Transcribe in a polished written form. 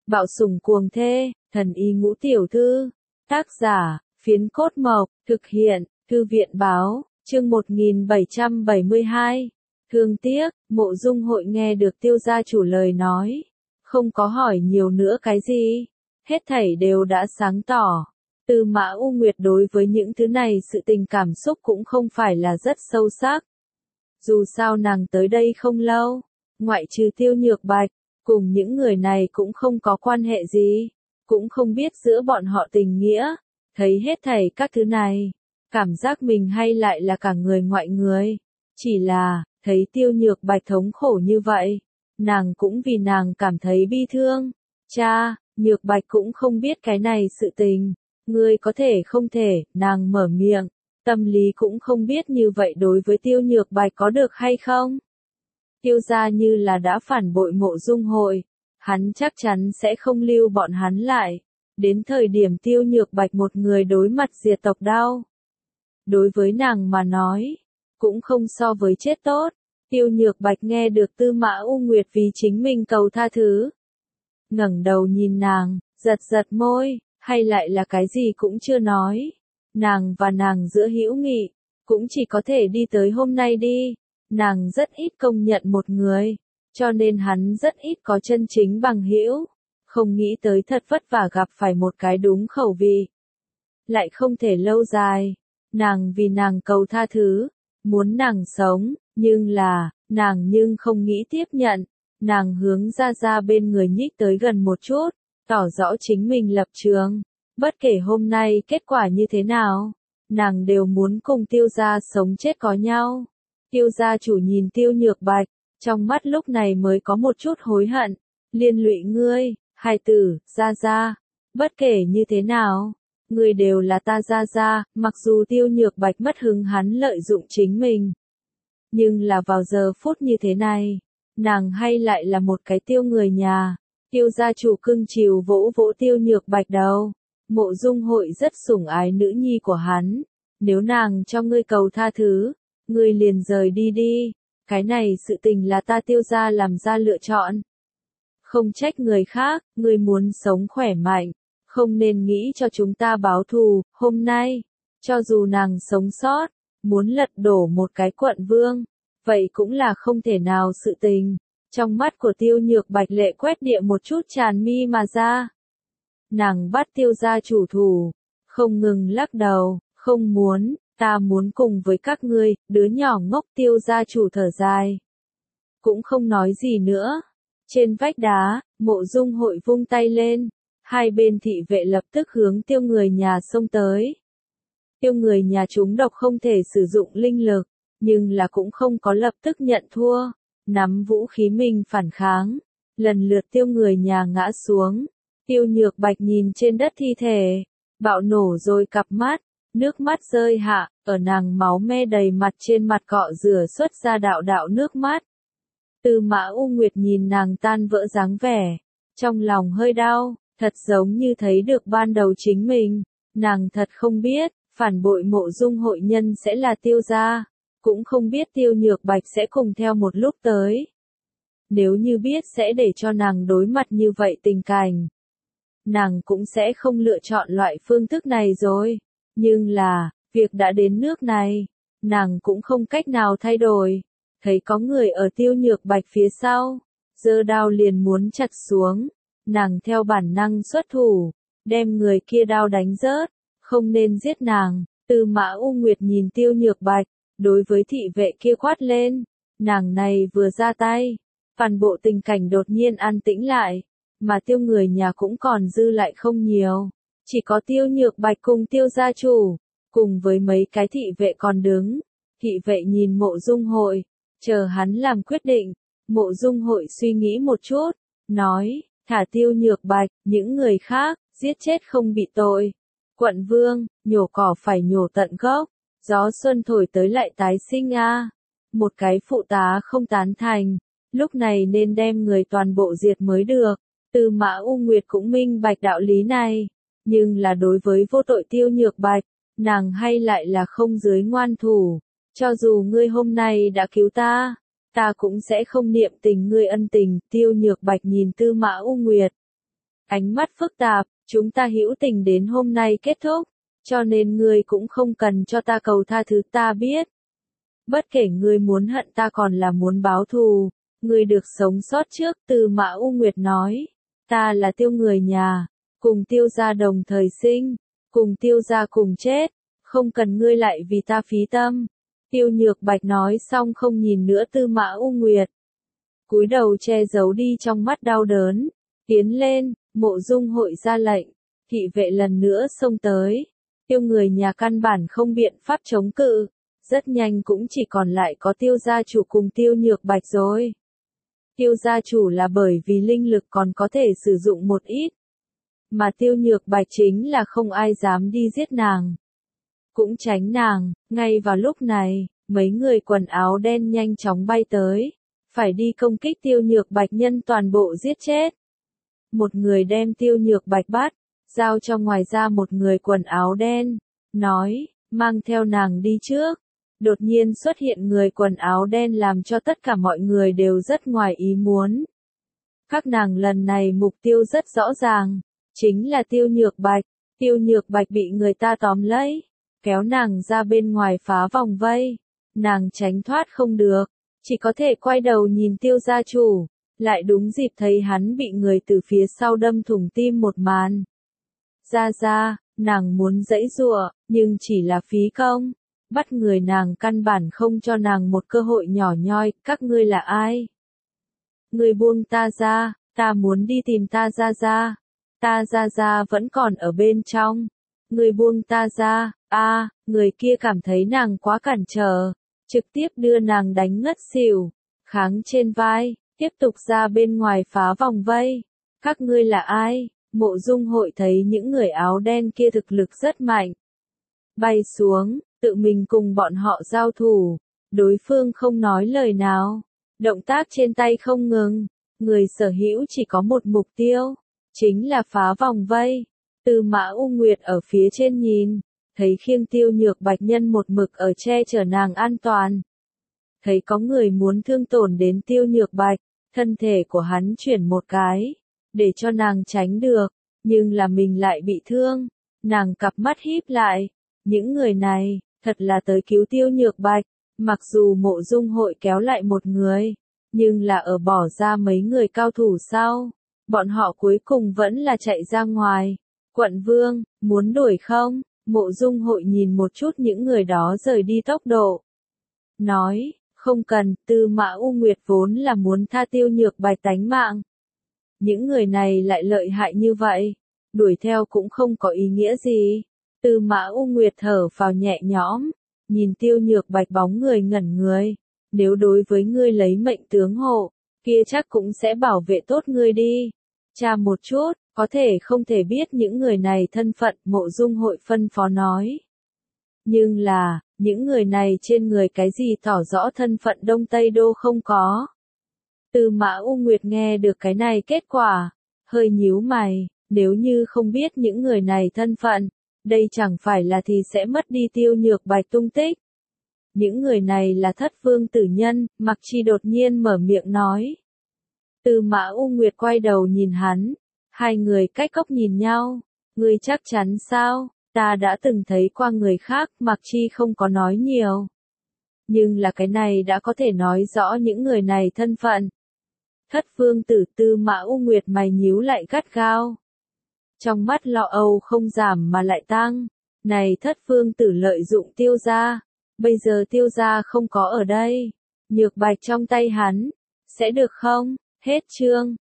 Bạo sủng cuồng thê, thần y ngũ tiểu thư. Tác giả, Phiến Cốt Mộc, thực hiện, Thư viện báo, chương 1772. Thương tiếc, Mộ Dung Hội nghe được Tiêu gia chủ lời nói. Không có hỏi nhiều nữa cái gì. Hết thảy đều đã sáng tỏ. Tư Mã U Nguyệt đối với những thứ này sự tình cảm xúc cũng không phải là rất sâu sắc. Dù sao nàng tới đây không lâu, ngoại trừ Tiêu Nhược Bạch, cùng những người này cũng không có quan hệ gì, cũng không biết giữa bọn họ tình nghĩa. Thấy hết thảy các thứ này, cảm giác mình hay lại là cả người ngoại người. Chỉ là, thấy Tiêu Nhược Bạch thống khổ như vậy, nàng cũng vì nàng cảm thấy bi thương. Cha, Nhược Bạch cũng không biết cái này sự tình, ngươi có thể không thể, nàng mở miệng, tâm lý cũng không biết như vậy đối với Tiêu Nhược Bạch có được hay không. Tiêu gia như là đã phản bội Mộ Dung Hội, hắn chắc chắn sẽ không lưu bọn hắn lại, đến thời điểm Tiêu Nhược Bạch một người đối mặt diệt tộc đau. Đối với nàng mà nói, cũng không so với chết tốt. Tiêu Nhược Bạch nghe được Tư Mã U Nguyệt vì chính mình cầu tha thứ. Ngẩng đầu nhìn nàng, giật giật môi, hay lại là cái gì cũng chưa nói. Nàng và nàng giữa hữu nghị, cũng chỉ có thể đi tới hôm nay đi. Nàng rất ít công nhận một người, cho nên hắn rất ít có chân chính bằng hữu. Không nghĩ tới thật vất vả gặp phải một cái đúng khẩu vị. Lại không thể lâu dài. Nàng vì nàng cầu tha thứ, muốn nàng sống, nhưng là, nàng nhưng không nghĩ tiếp nhận. Nàng hướng ra bên người nhích tới gần một chút, tỏ rõ chính mình lập trường. Bất kể hôm nay kết quả như thế nào, nàng đều muốn cùng Tiêu gia sống chết có nhau. Tiêu gia chủ nhìn Tiêu Nhược Bạch, trong mắt lúc này mới có một chút hối hận. Liên lụy ngươi, hài tử, gia, bất kể như thế nào, ngươi đều là ta gia, mặc dù Tiêu Nhược Bạch mất hứng hắn lợi dụng chính mình. Nhưng là vào giờ phút như thế này, nàng hay lại là một cái Tiêu người nhà. Tiêu gia chủ cưng chiều vỗ vỗ Tiêu Nhược Bạch đầu. Mộ Dung Hội rất sủng ái nữ nhi của hắn. Nếu nàng cho ngươi cầu tha thứ, ngươi liền rời đi đi. Cái này sự tình là ta Tiêu gia làm ra lựa chọn. Không trách người khác, ngươi muốn sống khỏe mạnh, không nên nghĩ cho chúng ta báo thù. Hôm nay, cho dù nàng sống sót, muốn lật đổ một cái quận vương, vậy cũng là không thể nào sự tình. Trong mắt của Tiêu Nhược Bạch lệ quét địa một chút tràn mi mà ra. Nàng bắt Tiêu gia chủ thủ, không ngừng lắc đầu, không muốn, ta muốn cùng với các ngươi. Đứa nhỏ ngốc Tiêu gia chủ thở dài, cũng không nói gì nữa. Trên vách đá, Mộ Dung Hội vung tay lên, hai bên thị vệ lập tức hướng Tiêu người nhà xông tới. Tiêu người nhà chúng độc không thể sử dụng linh lực, nhưng là cũng không có lập tức nhận thua, nắm vũ khí mình phản kháng. Lần lượt Tiêu người nhà ngã xuống. Tiêu Nhược Bạch nhìn trên đất thi thể, bạo nổ rồi cặp mắt, nước mắt rơi hạ, ở nàng máu me đầy mặt trên mặt cọ rửa xuất ra đạo đạo nước mắt. Tư Mã U Nguyệt nhìn nàng tan vỡ dáng vẻ, trong lòng hơi đau, thật giống như thấy được ban đầu chính mình. Nàng thật không biết, phản bội Mộ Dung Hội nhân sẽ là Tiêu gia, cũng không biết Tiêu Nhược Bạch sẽ cùng theo một lúc tới. Nếu như biết sẽ để cho nàng đối mặt như vậy tình cảnh, nàng cũng sẽ không lựa chọn loại phương thức này rồi. Nhưng là, việc đã đến nước này, nàng cũng không cách nào thay đổi. Thấy có người ở Tiêu Nhược Bạch phía sau, giơ đao liền muốn chặt xuống. Nàng theo bản năng xuất thủ, đem người kia đao đánh rớt, không nên giết nàng. Tư Mã U Nguyệt nhìn Tiêu Nhược Bạch, đối với thị vệ kia quát lên. Nàng này vừa ra tay, toàn bộ tình cảnh đột nhiên an tĩnh lại, mà Tiêu người nhà cũng còn dư lại không nhiều. Chỉ có Tiêu Nhược Bạch cùng Tiêu gia chủ, cùng với mấy cái thị vệ còn đứng. Thị vệ nhìn Mộ Dung Hội, chờ hắn làm quyết định. Mộ Dung Hội suy nghĩ một chút, nói, thả Tiêu Nhược Bạch, những người khác, giết chết không bị tội. Quận vương, nhổ cỏ phải nhổ tận gốc, gió xuân thổi tới lại tái sinh a. Một cái phụ tá không tán thành, lúc này nên đem người toàn bộ diệt mới được. Tư Mã U Nguyệt cũng minh bạch đạo lý này, nhưng là đối với vô tội Tiêu Nhược Bạch, nàng hay lại là không dưới ngoan thủ. Cho dù ngươi hôm nay đã cứu ta, ta cũng sẽ không niệm tình ngươi ân tình. Tiêu Nhược Bạch nhìn Tư Mã U Nguyệt, ánh mắt phức tạp, chúng ta hữu tình đến hôm nay kết thúc, cho nên ngươi cũng không cần cho ta cầu tha thứ, ta biết. Bất kể ngươi muốn hận ta còn là muốn báo thù, ngươi được sống sót trước. Tư Mã U Nguyệt nói, ta là Tiêu người nhà, cùng Tiêu gia đồng thời sinh, cùng Tiêu gia cùng chết, không cần ngươi lại vì ta phí tâm. Tiêu Nhược Bạch nói xong không nhìn nữa Tư Mã U Nguyệt, cúi đầu che giấu đi trong mắt đau đớn, tiến lên. Mộ Dung Hội ra lệnh, thị vệ lần nữa xông tới. Tiêu người nhà căn bản không biện pháp chống cự, rất nhanh cũng chỉ còn lại có Tiêu gia chủ cùng Tiêu Nhược Bạch rồi. Tiêu gia chủ là bởi vì linh lực còn có thể sử dụng một ít, mà Tiêu Nhược Bạch chính là không ai dám đi giết nàng, cũng tránh nàng. Ngay vào lúc này, mấy người quần áo đen nhanh chóng bay tới, phải đi công kích Tiêu Nhược Bạch, nhân toàn bộ giết chết. Một người đem Tiêu Nhược Bạch bắt, giao cho ngoài ra một người quần áo đen, nói, mang theo nàng đi trước. Đột nhiên xuất hiện người quần áo đen làm cho tất cả mọi người đều rất ngoài ý muốn. Các nàng lần này mục tiêu rất rõ ràng, chính là Tiêu Nhược Bạch. Tiêu Nhược Bạch bị người ta tóm lấy, kéo nàng ra bên ngoài phá vòng vây. Nàng tránh thoát không được, chỉ có thể quay đầu nhìn Tiêu gia chủ, lại đúng dịp thấy hắn bị người từ phía sau đâm thủng tim một màn. Ra, nàng muốn giãy giụa, nhưng chỉ là phí công. Bắt người nàng căn bản không cho nàng một cơ hội nhỏ nhoi. Các ngươi là ai? Ngươi buông ta ra, ta muốn đi tìm ta ra. Ta ra vẫn còn ở bên trong. Ngươi buông ta ra. Người kia cảm thấy nàng quá cản trở, trực tiếp đưa nàng đánh ngất xỉu, kháng trên vai, tiếp tục ra bên ngoài phá vòng vây. Các ngươi là ai? Mộ Dung Hội thấy những người áo đen kia thực lực rất mạnh, bay xuống, tự mình cùng bọn họ giao thủ. Đối phương không nói lời nào, động tác trên tay không ngừng, người sở hữu chỉ có một mục tiêu, chính là phá vòng vây. Tư Mã U Nguyệt ở phía trên nhìn, thấy khiêng Tiêu Nhược Bạch nhân một mực ở che chở nàng an toàn. Thấy có người muốn thương tổn đến Tiêu Nhược Bạch, thân thể của hắn chuyển một cái, để cho nàng tránh được, nhưng là mình lại bị thương. Nàng cặp mắt híp lại, những người này, thật là tới cứu Tiêu Nhược Bạch. Mặc dù Mộ Dung Hội kéo lại một người, nhưng là ở bỏ ra mấy người cao thủ sau, bọn họ cuối cùng vẫn là chạy ra ngoài. Quận Vương, muốn đuổi không? Mộ Dung Hội nhìn một chút những người đó rời đi tốc độ, nói, không cần. Tư Mã U Nguyệt vốn là muốn tha Tiêu Nhược Bạch tánh mạng, những người này lại lợi hại như vậy, đuổi theo cũng không có ý nghĩa gì. Tư Mã U Nguyệt thở phào nhẹ nhõm, nhìn Tiêu Nhược Bạch bóng người ngẩn người, nếu đối với ngươi lấy mệnh tướng hộ, kia chắc cũng sẽ bảo vệ tốt ngươi đi. Tra một chút, có thể không thể biết những người này thân phận. Mộ Dung Hội phân phó nói. Nhưng là, những người này trên người cái gì tỏ rõ thân phận Đông Tây Đô không có. Tư Mã U Nguyệt nghe được cái này kết quả, hơi nhíu mày, nếu như không biết những người này thân phận, đây chẳng phải là thì sẽ mất đi Tiêu Nhược Bạch tung tích. Những người này là Thất Vương tử nhân. Mặc Chi đột nhiên mở miệng nói. Tư Mã U Nguyệt quay đầu nhìn hắn, hai người cách cốc nhìn nhau. Ngươi chắc chắn sao? Ta đã từng thấy qua người khác. Mặc Chi không có nói nhiều, nhưng là cái này đã có thể nói rõ những người này thân phận. Thất Vương tử. Tư Mã U Nguyệt mày nhíu lại gắt gao, trong mắt lo âu không giảm mà lại tăng. Này Thất Vương tử lợi dụng Tiêu gia, bây giờ Tiêu gia không có ở đây, Nhược Bạch trong tay hắn, sẽ được không? Hết chương.